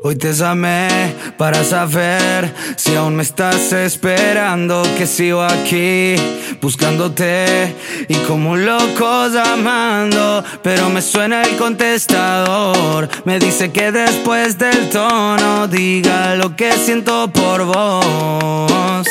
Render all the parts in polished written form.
Hoy te llamé para saber si aún me estás esperando, que sigo aquí buscándote y como un loco llamando, pero me suena el contestador. Me dice que después del tono diga lo que siento por vos.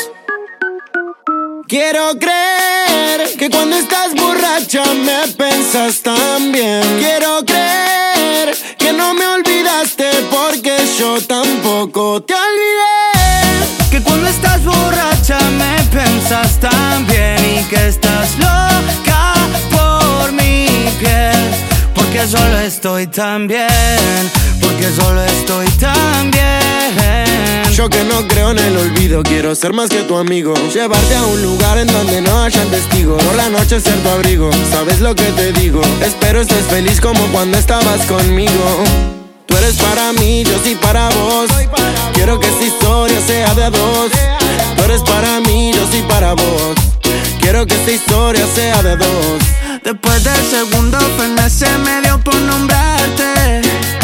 Quiero creer que cuando estás borracha me pensas tan bien. Quiero creer que no me olvidaste porque yo tampoco te olvidé. Que cuando estás borracha me pensas tan bien y que estás loca por mi piel. Porque solo estoy tan bien, porque solo estoy tan bien. Yo que no creo en el olvido, quiero ser más que tu amigo. Llevarte a un lugar en donde no hayan testigos. Por la noche ser tu abrigo, sabes lo que te digo. Espero estés feliz como cuando estabas conmigo. Tú eres para mí, yo sí para vos. Quiero que esta historia sea de a dos. Tú eres para mí, yo sí para vos. Quiero que esta historia sea de dos. Después del segundo fernet se me dio por nombrarte.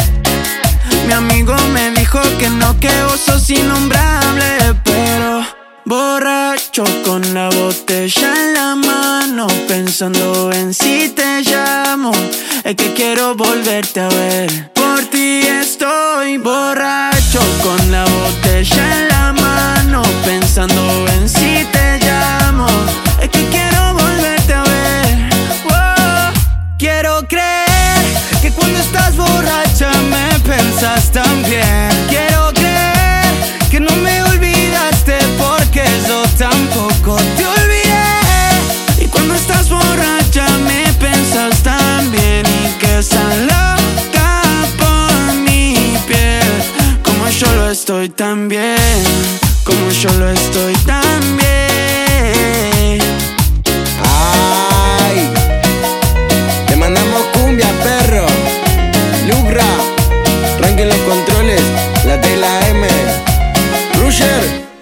Mi amigo me dijo que no, que vos sos innombrable. Pero borracho con la botella en la mano, pensando en si te llamo, es que quiero volverte a ver. Por ti estoy borracho con la botella en la mano, pensando en si te llamo, es que quiero volverte a ver. Quiero creer que cuando estás borracha me pensas tan bien. Quiero creer que no me olvidaste porque yo tampoco te olvidé. Y cuando estás borracha me pensas tan bien y que estás loca por mi piel. Como yo lo estoy tan bien, como yo lo estoy tan bien. Ay, te mandamos cumbia, perro. Lugra, arranquen los controles, la T y la M. Rusher.